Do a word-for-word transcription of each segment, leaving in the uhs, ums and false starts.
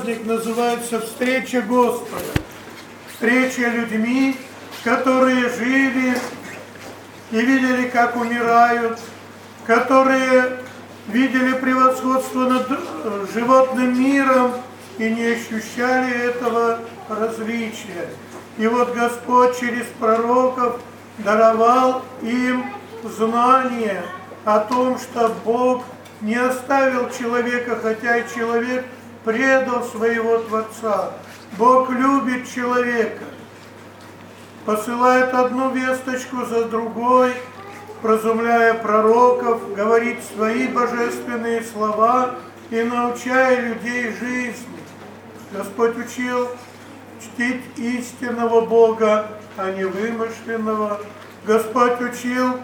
праздник называется «Встреча Господа». Встреча людьми, которые жили и видели, как умирают, которые видели превосходство над животным миром и не ощущали этого различия. И вот Господь через пророков даровал им знание о том, что Бог не оставил человека, хотя и человек предал своего Творца. Бог любит человека, посылает одну весточку за другой, вразумляя пророков, говорит свои божественные слова и научая людей жизни. Господь учил чтить истинного Бога, а не вымышленного. Господь учил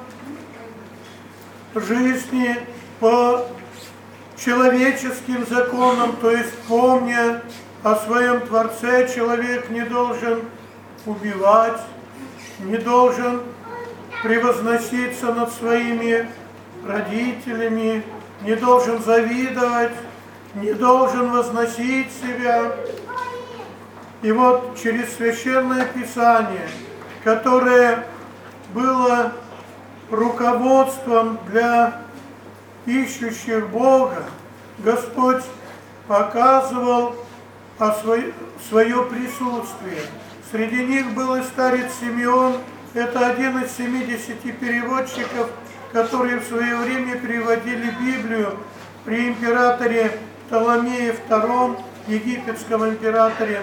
жизни по человеческим законам, то есть помня о своем Творце, человек не должен убивать, не должен превозноситься над своими родителями, не должен завидовать, не должен возносить себя. И вот через Священное Писание, которое было руководством для ищущих Бога, Господь показывал о свое, свое присутствие. Среди них был и старец Симеон, это один из семидесяти переводчиков, которые в свое время переводили Библию при императоре Птоломее втором, египетском императоре.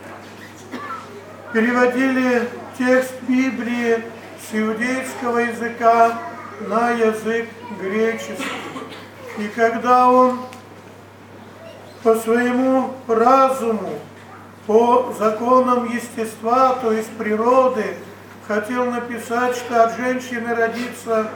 Переводили текст Библии с иудейского языка на язык греческий. И когда он по своему разуму, по законам естества, то есть природы, хотел написать, что от женщины родится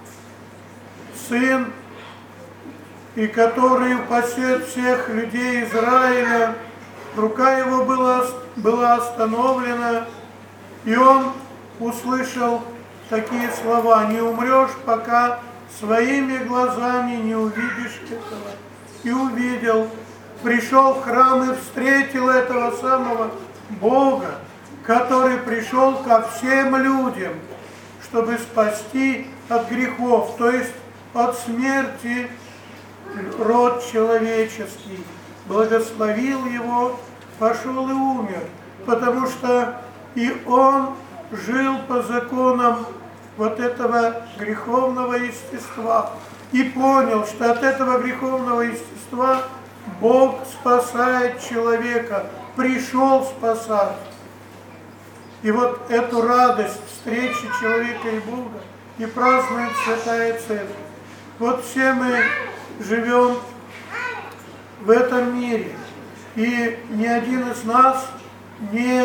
сын, и который упасет всех людей Израиля, рука его была, была остановлена, и он услышал такие слова: «Не умрешь, пока своими глазами не увидишь этого». И увидел, пришел в храм и встретил этого самого Бога, который пришел ко всем людям, чтобы спасти от грехов, то есть от смерти род человеческий. Благословил его, пошел и умер, потому что и он жил по законам вот этого греховного естества и понял, что от этого греховного естества Бог спасает человека, пришел спасать. И вот эту радость встречи человека и Бога и празднует Святая Церковь. Вот все мы живем в этом мире, и ни один из нас не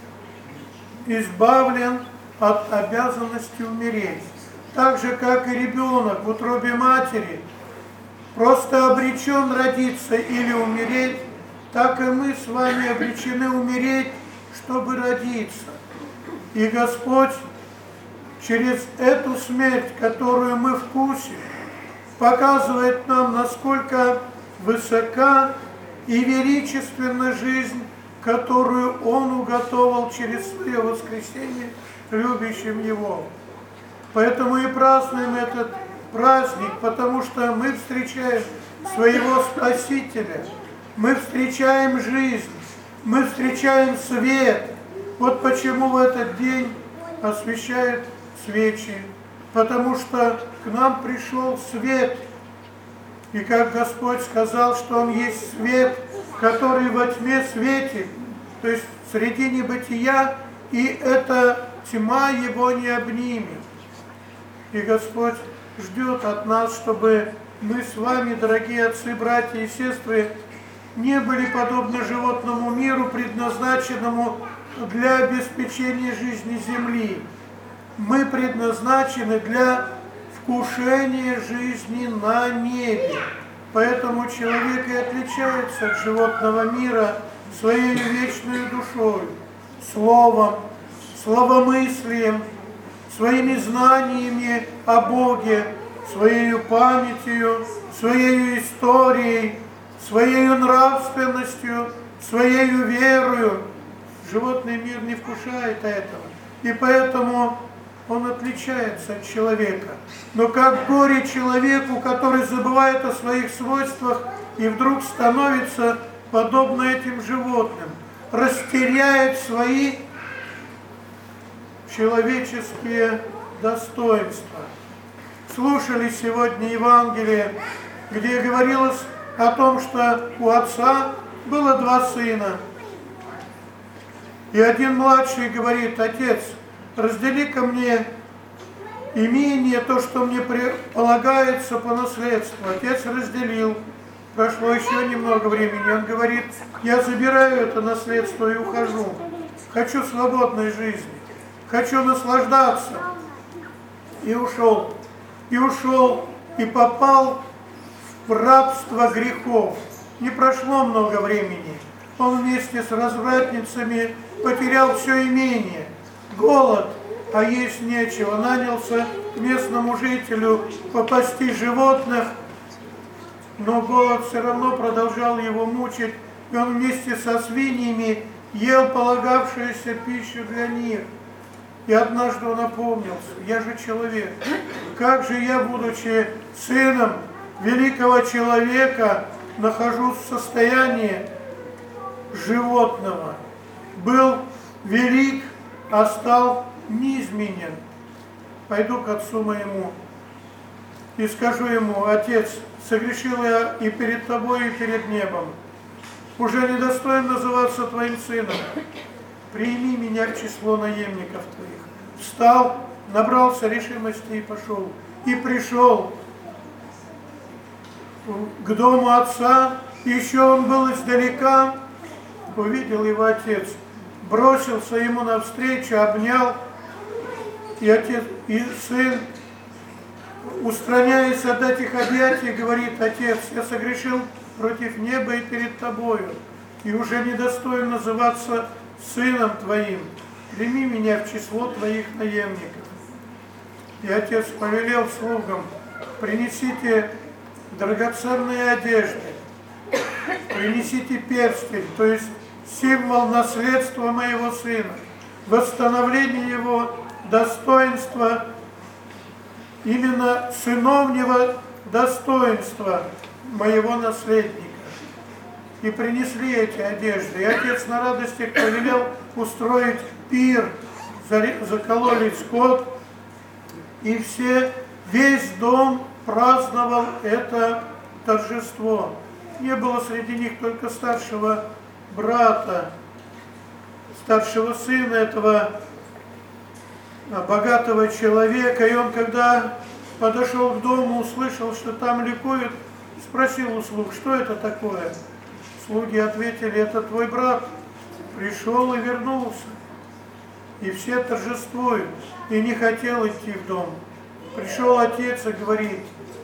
избавлен от обязанности умереть. Так же, как и ребенок в утробе матери просто обречен родиться или умереть, так и мы с вами обречены умереть, чтобы родиться. И Господь через эту смерть, которую мы вкусим, показывает нам, насколько высока и величественна жизнь, которую Он уготовал через свое воскресение любящим Его. Поэтому и празднуем этот праздник, потому что мы встречаем своего Спасителя, мы встречаем жизнь, мы встречаем свет. Вот почему в этот день освещают свечи, потому что к нам пришел свет. И как Господь сказал, что Он есть свет, который во тьме светит, то есть среди небытия, и эта тьма его не обнимет. И Господь ждет от нас, чтобы мы с вами, дорогие отцы, братья и сестры, не были подобны животному миру, предназначенному для обеспечения жизни земли. Мы предназначены для вкушения жизни на небе. Поэтому человек и отличается от животного мира своей вечной душой, словом, словомыслием, своими знаниями о Боге, своей памятью, своей историей, своей нравственностью своей верою. Животный мир не вкушает этого. И поэтому он отличается от человека. Но как горе человеку, который забывает о своих свойствах и вдруг становится подобно этим животным, растеряет свои человеческие достоинства. Слушали сегодня Евангелие, где говорилось о том, что у отца было два сына. И один младший говорит: отец, раздели-ка мне имение, то, что мне полагается по наследству. Отец разделил. Прошло еще немного времени. Он говорит: я забираю это наследство и ухожу. Хочу свободной жизни. Хочу наслаждаться. И ушел. И ушел. И попал в рабство грехов. Не прошло много времени. Он вместе с развратницами потерял все имение. Голод, а есть нечего. Нанялся к местному жителю попасти животных, но голод все равно продолжал его мучить, и он вместе со свиньями ел полагавшуюся пищу для них. И однажды он опомнился: я же человек. Как же я, будучи сыном великого человека, нахожусь в состоянии животного? Был велик, а стал низменен. Пойду к отцу моему и скажу ему: отец, согрешил я и перед тобой, и перед небом. Уже недостоин называться твоим сыном. Прими меня в число наемников твоих. Встал, набрался решимости и пошел. И пришел к дому отца. Еще он был издалека. Увидел его отец. Бросился ему навстречу, обнял. И отец, и сын, устраняясь от этих объятий, говорит: отец, я согрешил против неба и перед тобою, и уже недостоин называться сыном твоим. Прими меня в число твоих наемников. И отец повелел слугам: принесите драгоценные одежды, принесите перстень, то есть символ наследства моего сына, восстановление его достоинства, именно сыновнего достоинства моего наследника. И принесли эти одежды. И отец на радостях повелел устроить пир, закололи скот, и все, весь дом праздновал это торжество. Не было среди них только старшего брата, старшего сына этого богатого человека. И он, когда подошел к дому, услышал, что там ликуют, спросил у слуг: что это такое? Слуги ответили: это твой брат пришел и вернулся. И все торжествуют. И не хотел идти в дом. Пришел отец и говорит: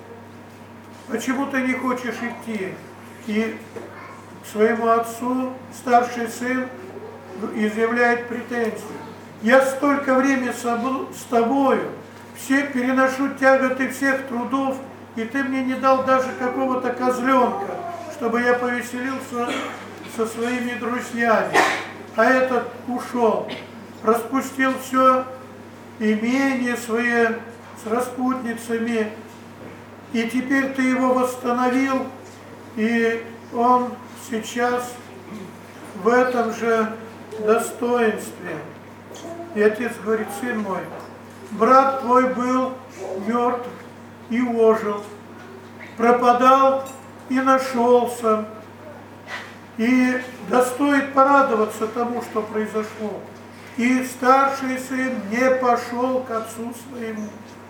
почему ты не хочешь идти? И к своему отцу старший сын изъявляет претензию: я столько времени с тобою, все переношу тяготы всех трудов, и ты мне не дал даже какого-то козленка, чтобы я повеселился со своими друзьями. А этот ушел, распустил все имение свое с распутницами, и теперь ты его восстановил, и он сейчас в этом же достоинстве. И отец говорит: сын мой, брат твой был мертв и ожил, пропадал и нашелся, и достоит порадоваться тому, что произошло. И старший сын не пошел к отцу своему.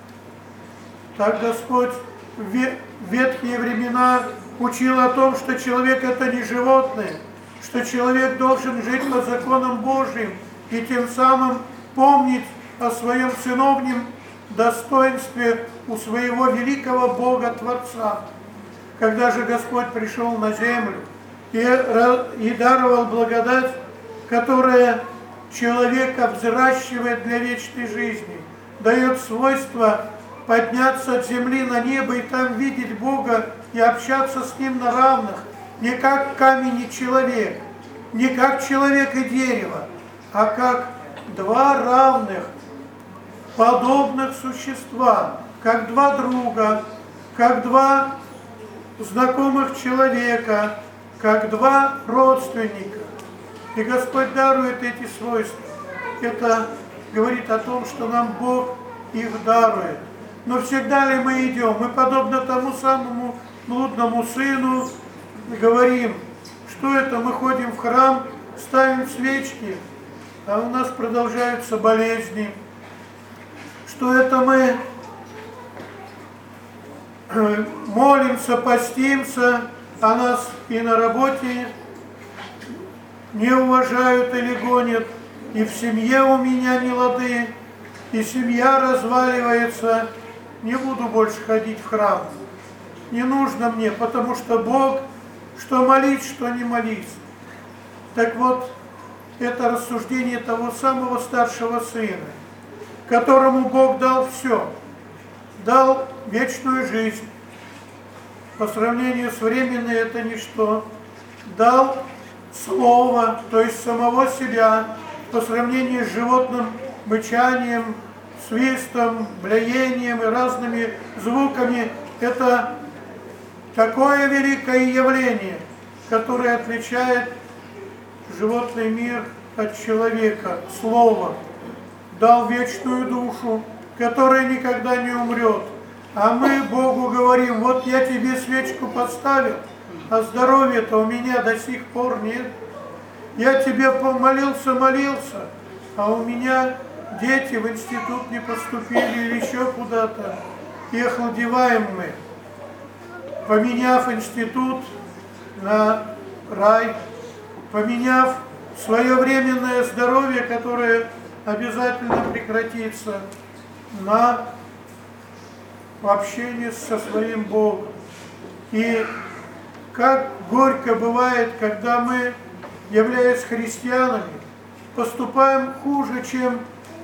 Так Господь в ветхие времена учил о том, что человек это не животное, что человек должен жить по законам Божьим и тем самым помнить о своем сыновнем достоинстве у своего великого Бога Творца. Когда же Господь пришел на землю и, и даровал благодать, которая человека взращивает для вечной жизни, дает свойство подняться от земли на небо и там видеть Бога и общаться с Ним на равных, не как камень и человек, не как человек и дерево, а как два равных, подобных существа, как два друга, как два знакомых человека, как два родственника. И Господь дарует эти свойства. Это говорит о том, что нам Бог их дарует. Но всегда ли мы идем? Мы, подобно тому самому блудному сыну, говорим, что это мы ходим в храм, ставим свечки, а у нас продолжаются болезни. Что это мы молимся, постимся, а нас и на работе не уважают или гонят, и в семье у меня не лады, и семья разваливается. Не буду больше ходить в храм. Не нужно мне, потому что Бог, что молись, что не молись. Так вот, это рассуждение того самого старшего сына, которому Бог дал все. Дал вечную жизнь. По сравнению с временной это ничто. Дал слово, то есть самого себя, по сравнению с животным мычанием, свистом, блеянием и разными звуками. Это такое великое явление, которое отличает животный мир от человека. Слово. Дал вечную душу, которая никогда не умрет. А мы Богу говорим, вот я тебе свечку поставил, а здоровья-то у меня до сих пор нет. Я тебе помолился, молился, а у меня дети в институт не поступили или еще куда-то. И охладеваем мы, поменяв институт на рай, поменяв свое временное здоровье, которое обязательно прекратится, на общение со своим Богом. И как горько бывает, когда мы, являясь христианами, поступаем хуже, чем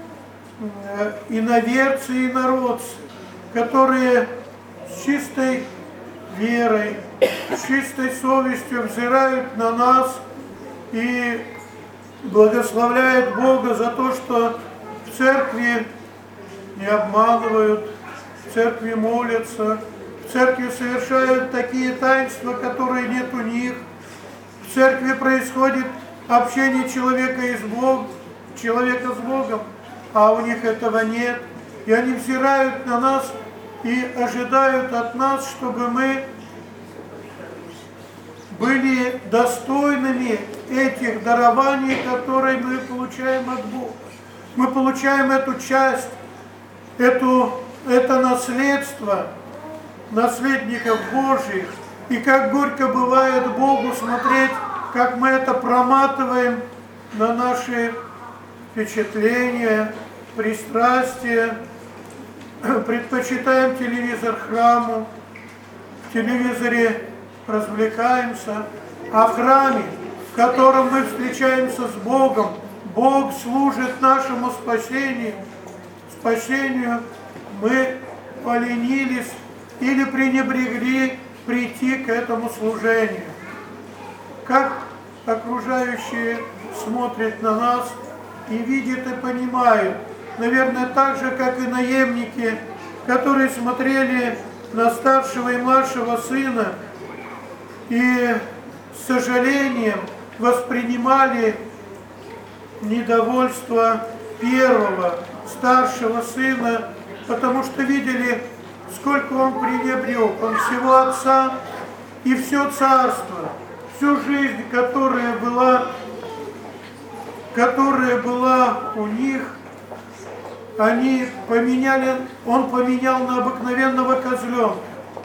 иноверцы и инородцы, которые с чистой верой, с чистой совестью взирают на нас и благословляют Бога за то, что в церкви не обманывают, в церкви молятся, в церкви совершают такие таинства, которые нет у них. В церкви происходит общение человека, и с Богом, человека с Богом, а у них этого нет. И они взирают на нас и ожидают от нас, чтобы мы были достойными этих дарований, которые мы получаем от Бога. Мы получаем эту часть, эту, это наследство наследников Божьих. И как горько бывает Богу смотреть, как мы это проматываем на наши впечатления, пристрастия, предпочитаем телевизор храму, в телевизоре развлекаемся, а в храме, в котором мы встречаемся с Богом, Бог служит нашему спасению, спасению, мы поленились или пренебрегли прийти к этому служению. Как окружающие смотрят на нас и видят и понимают, наверное, так же, как и наемники, которые смотрели на старшего и младшего сына и с сожалением воспринимали недовольство первого, старшего сына, потому что видели, сколько он пренебрег, он всего отца и все царство, всю жизнь, которая была, которая была у них, они поменяли, он поменял на обыкновенного козленка.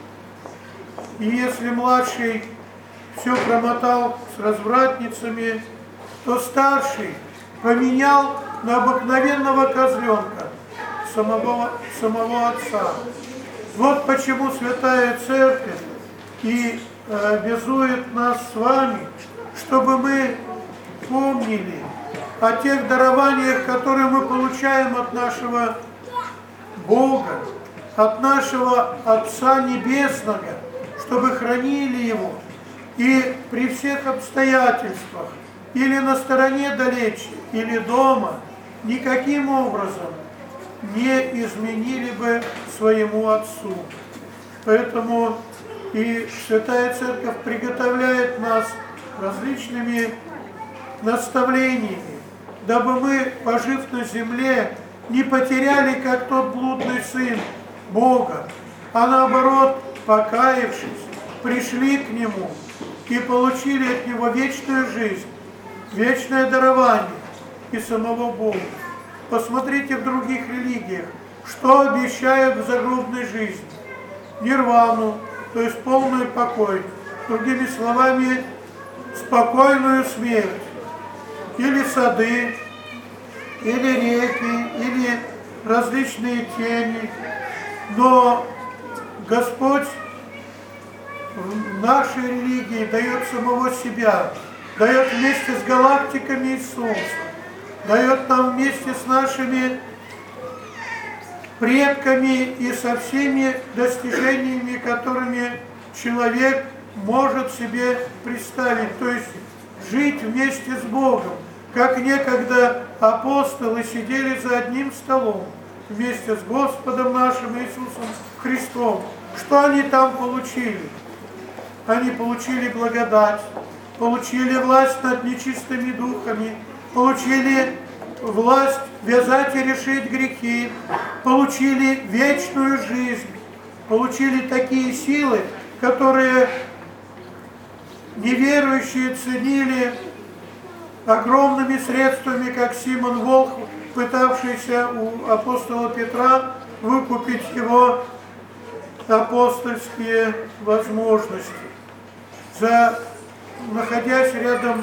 И если младший все промотал с развратницами, то старший поменял на обыкновенного козленка, самого, самого отца. Вот почему Святая Церковь и э, обязует нас с вами, чтобы мы помнили о тех дарованиях, которые мы получаем от нашего Бога, от нашего Отца Небесного, чтобы хранили Его и при всех обстоятельствах, или на стороне далече, или дома, никаким образом не изменили бы своему Отцу. Поэтому и Святая Церковь приготовляет нас различными наставлениями, дабы мы, пожив на земле, не потеряли, как тот блудный сын, Бога, а наоборот, покаявшись, пришли к Нему и получили от Него вечную жизнь, вечное дарование и самого Бога. Посмотрите в других религиях, что обещают в загробной жизни. Нирвану, то есть полный покой, другими словами, спокойную смерть, или сады, или реки, или различные тени. Но Господь в нашей религии дает самого себя, дает вместе с галактиками и Солнцем, дает нам вместе с нашими предками и со всеми достижениями, которыми человек может себе представить, то есть жить вместе с Богом, как некогда апостолы сидели за одним столом вместе с Господом нашим Иисусом Христом. Что они там получили? Они получили благодать, получили власть над нечистыми духами, получили власть вязать и решить грехи, получили вечную жизнь, получили такие силы, которые неверующие ценили огромными средствами, как Симон Волх, пытавшийся у апостола Петра выкупить его апостольские возможности. За, находясь рядом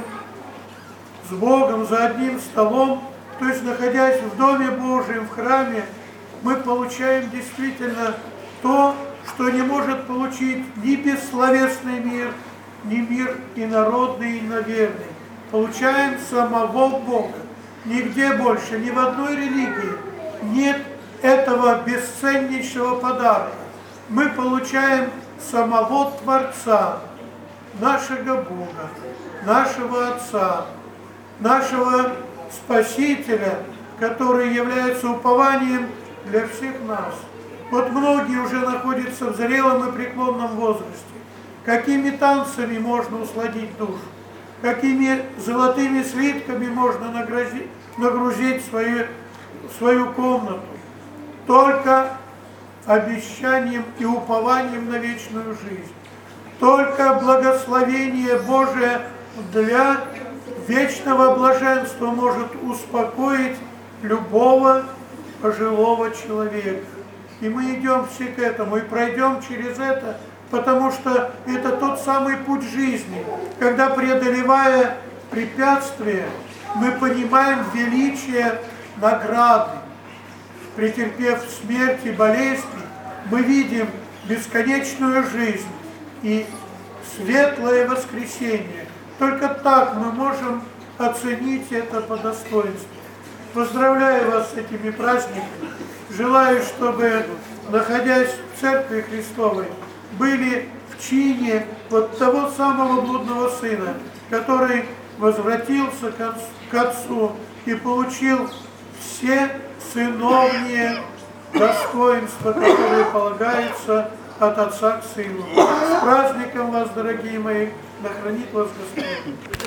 с Богом за одним столом, то есть находясь в Доме Божьем, в храме, мы получаем действительно то, что не может получить ни бессловесный мир, ни мир инородный, и иноверный. Получаем самого Бога. Нигде больше, ни в одной религии нет этого бесценнейшего подарка. Мы получаем самого Творца, нашего Бога, нашего Отца, нашего Спасителя, который является упованием для всех нас. Вот многие уже находятся в зрелом и преклонном возрасте. Какими танцами можно усладить душу? Какими золотыми слитками можно нагрузить, нагрузить свою, свою комнату? Только обещанием и упованием на вечную жизнь. Только благословение Божие для вечного блаженства может успокоить любого пожилого человека. И мы идем все к этому и пройдем через это, потому что это тот самый путь жизни, когда, преодолевая препятствия, мы понимаем величие награды. Претерпев смерть и болезни, мы видим бесконечную жизнь и светлое воскресение. Только так мы можем оценить это по достоинству. Поздравляю вас с этими праздниками. Желаю, чтобы, находясь в Церкви Христовой, были в чине вот того самого блудного сына, который возвратился к Отцу и получил все сыновние достоинства, которые полагаются от Отца к Сыну. С праздником вас, дорогие мои, да хранит вас Господь.